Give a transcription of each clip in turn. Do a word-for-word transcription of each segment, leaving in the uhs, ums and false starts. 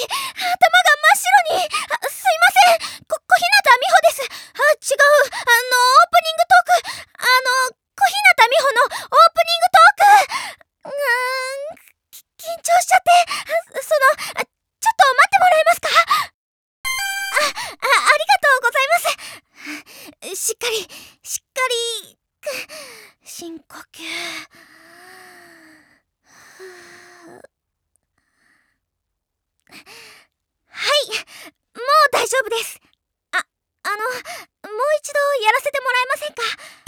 頭が真っ白に。あ、すいません。こ、小日向美穂です。あ、違う。あの、オープニングトーク。あの、小日向美穂のオープニングトーク。うーん、き緊張しちゃって。あその、あちょっと待ってもらえますか？あ、あ、ありがとうございます。しっかり、しっかり、深呼吸。はい、もう大丈夫です。あ、あの、もう一度やらせてもらえませんか？よ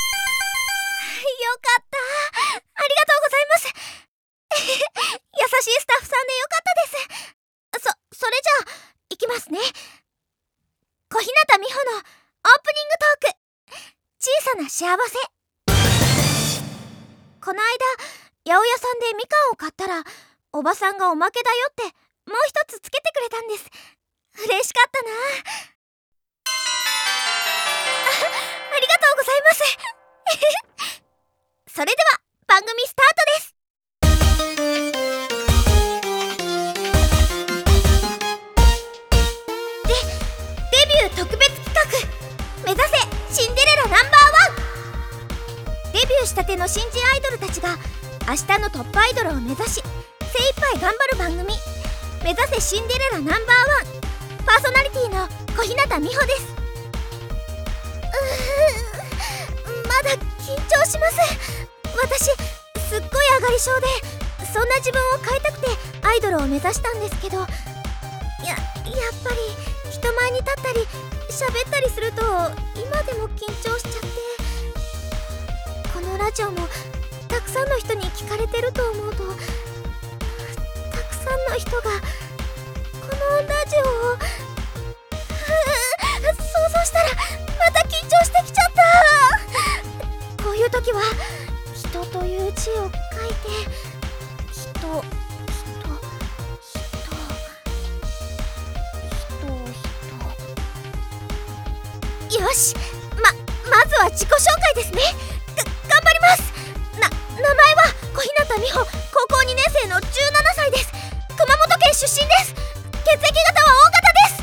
かった。ありがとうございます。優しいスタッフさんでよかったです。そ、それじゃあ、いきますね。小日向美穂のオープニングトーク。小さな幸せ。この間、八百屋さんでみかんを買ったら、おばさんがおまけだよってもう一つつけてくれたんです。嬉しかったな。あ、ありがとうございます。それでは番組スタートです。で、デビュー特別企画、目指せシンデレラナンバーワン。デビューしたての新人アイドルたちが明日のトップアイドルを目指し精一杯頑張る番組、目指せシンデレラナンバーワン。パーソナリティの小日向美穂です。うーん、まだ緊張します。私すっごい上がり症で、そんな自分を変えたくてアイドルを目指したんですけど、や、やっぱり人前に立ったり喋ったりすると今でも緊張しちゃって、このラジオもたくさんの人に聞かれてると思うと、たくさんの人がこのラジオを想像したらまた緊張してきちゃった。こういう時は人という字を書いて、人、人、人、人、よし、ま、まずは自己紹介ですね。が、頑張ります。な、名前は小日向美穂、高校にねん生のじゅうななさいです。熊本県出身です。血液型は O 型です。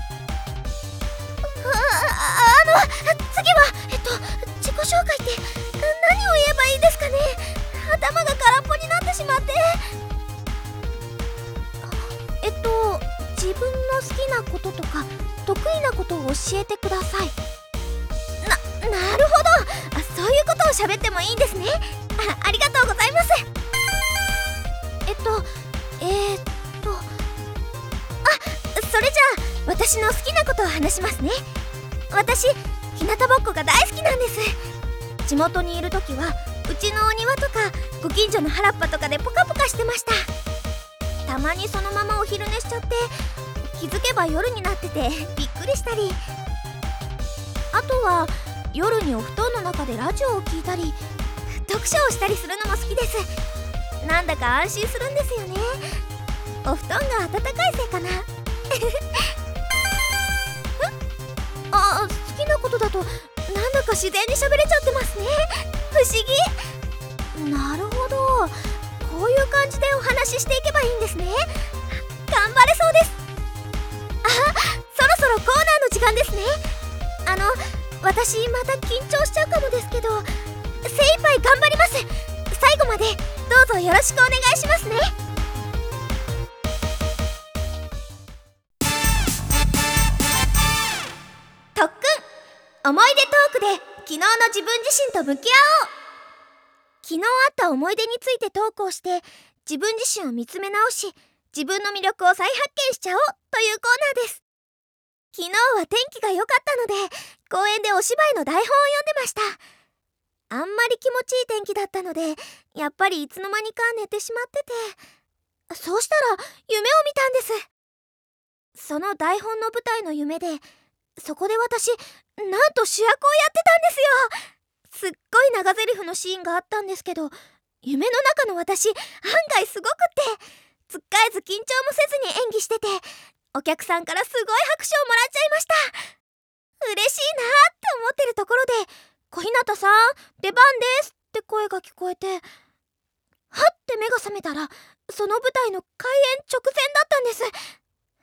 あ、あの、次は、えっと、自己紹介って何を言えばいいですかね。頭が空っぽになってしまって。えっと、自分の好きなこととか得意なことを教えてください。な、なるほど。あ、そういうことを喋ってもいいんですね。あ、ありがとうございます。えっと、えー、っと、あ、それじゃあ私の好きなことを話しますね。私、日向ぼっこが大好きなんです。地元にいるときはうちのお庭とかご近所の原っぱとかでポカポカしてました。たまにそのままお昼寝しちゃって、気づけば夜になっててびっくりしたり、あとは夜にお布団の中でラジオを聞いたり読書をしたりするのも好きです。なんだか安心するんですよね。お布団が暖かいせいかな。あ、好きなことだとなんだか自然に喋れちゃってますね。不思議。なるほど、こういう感じでお話ししていけばいいんですね。頑張れそうです。あ、そろそろコーナーの時間ですね。あの、私また緊張しちゃうかもですけど、精一杯頑張ります。最後までどうぞよろしくお願いしますね。特訓、思い出トークで昨日の自分自身と向き合おう。昨日あった思い出についてトークをして自分自身を見つめ直し、自分の魅力を再発見しちゃおうというコーナーです。昨日は天気が良かったので公園でお芝居の台本を読んでました。あんまり気持ちいい天気だったので、やっぱりいつの間にか寝てしまってて、そうしたら夢を見たんです。その台本の舞台の夢で、そこで私なんと主役をやってたんですよ。すっごい長台詞のシーンがあったんですけど、夢の中の私案外すごくってつっかえず緊張もせずに演技してて、お客さんからすごい拍手をもらっちゃいました。嬉しいなって思ってるところで、小日向さん出番ですって声が聞こえて、はって目が覚めたらその舞台の開演直前だったんです。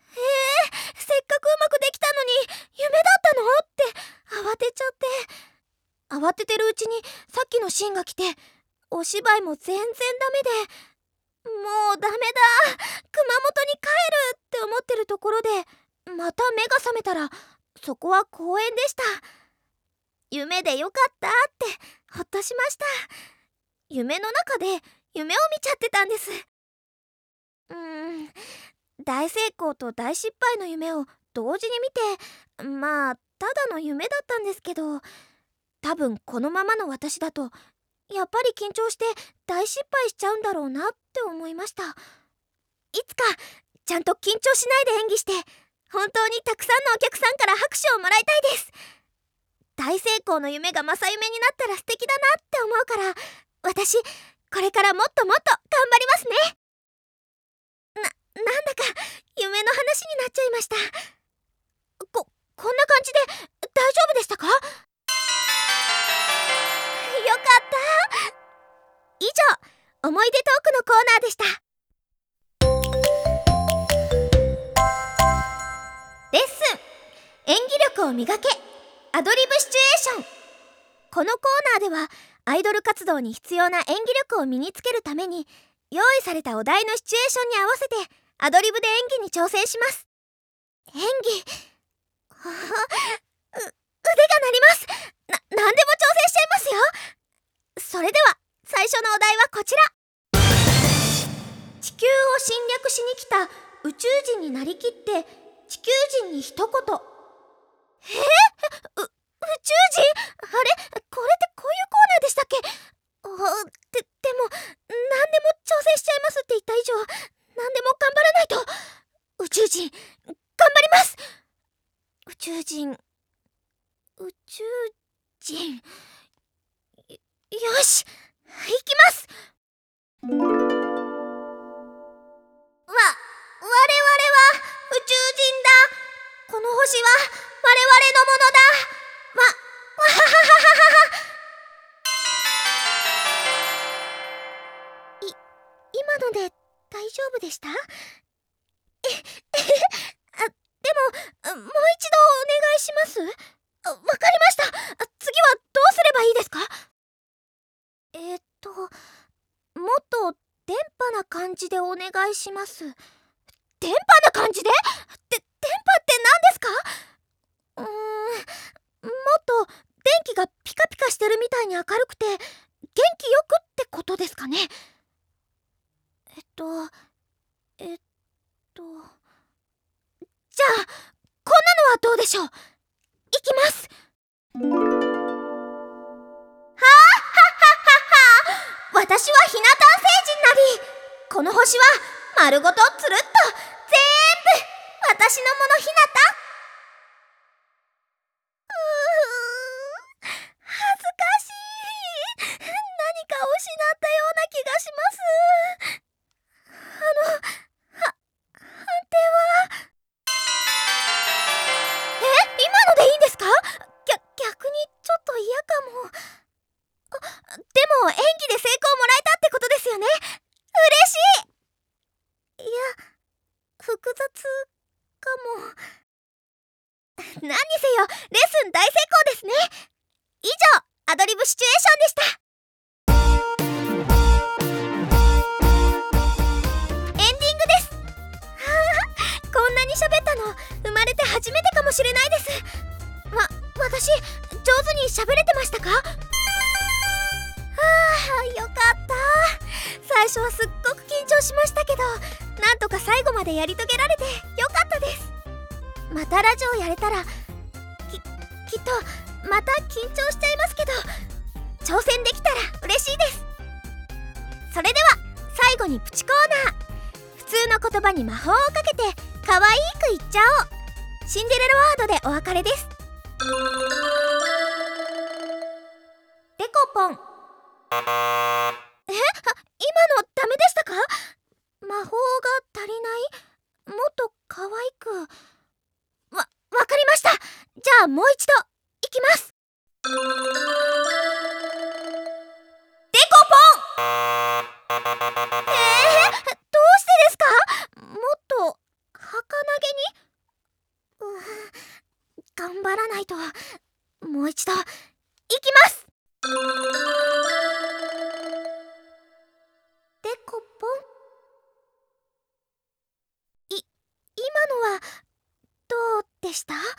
せっかくうまくできたのに夢だったのって慌てちゃって、慌ててるうちにさっきのシーンが来て、お芝居も全然ダメで、もうダメだ、熊本に帰るって思ってるところで、また目が覚めたらそこは公園でした。夢でよかったってほっとしました。夢の中で夢を見ちゃってたんです。うーん大成功と大失敗の夢を同時に見て、まあただの夢だったんですけど、多分このままの私だとやっぱり緊張して大失敗しちゃうんだろうなって思いました。いつかちゃんと緊張しないで演技して、本当にたくさんのお客さんから拍手をもらいたいです。大成功の夢が正夢になったら素敵だなって思うから、私これからもっともっと頑張りますね。な、なんだか夢の話になっちゃいました。こ、こんな感じで大丈夫でしたか？よかった。以上、思い出トークのコーナーでした。レッスン、演技力を磨け、アドリブシチュエーション。このコーナーではアイドル活動に必要な演技力を身につけるために、用意されたお題のシチュエーションに合わせてアドリブで演技に挑戦します。演技はあ、う腕が鳴ります。な、何でも挑戦しちゃいますよ。それでは最初のお題はこちら。地球を侵略しに来た宇宙人になりきって地球人に一言。えー、う宇宙人？あれ、これってこういうコーナーでしたっけ？あで、でも何でも挑戦しちゃいますって言った以上、何でも頑張らないと。宇宙人頑張ります。宇宙人宇宙人よし、行きます。わ、我々は宇宙人だ。この星は我々のものだ。わ、わははははは。い、今ので大丈夫でした？え、えあ、でも、もう一度お願いします。あ、わかりました。次はどうすればいいですか？えーっと、もっと電波な感じでお願いします。電波な感じで？で、電波って何ですか？うーん、もっと電気がピカピカしてるみたいに明るくて元気よくってことですかね。えっと、えっと、じゃあ、こんなのはどうでしょう。いきます。はあはっはっはっは。私はひなたん星人なり、この星は丸ごとつるっと全部私のものひなた。うー恥ずかしい。何かを失ったような気がします。あの、は、判定は？え、今のでいいんですか？ぎゃ、逆にちょっと嫌かも。あ、でも演技で成功もらえたってことですよね。嬉しい。いや、複雑かも。何にせよレッスン大成功ですね。以上、アドリブシチュエーションでした。エンディングです。はあ、こんなに喋ったの生まれて初めてかもしれないです。わ、私上手に喋れてましたか？はあ、よかった。最初はすっごく緊張しましたけど、なんとか最後までやり遂げられてよかったです。またラジオやれたら、き、きっとまた緊張しちゃいますけど、挑戦できたら嬉しいです。それでは最後にプチコーナー。普通の言葉に魔法をかけて可愛く言っちゃおう。シンデレラワードでお別れです。デコポン。え、今のダメでしたか？魔法が足りない？もっと可愛く。わ、わかりました。じゃあもう一度いきます。デコポン。えー、どうしてですか？もっと儚げに。 した？よかった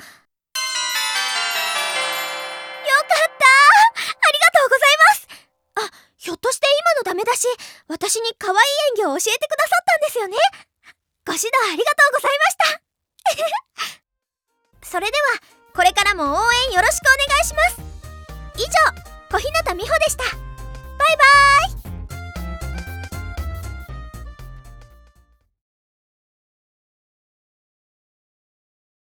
ー、ありがとうございます。あ、ひょっとして今のダメ出し、私に可愛い演技を教えてくださったんですよね。ご指導ありがとうございましたそれではこれからも応援よろしく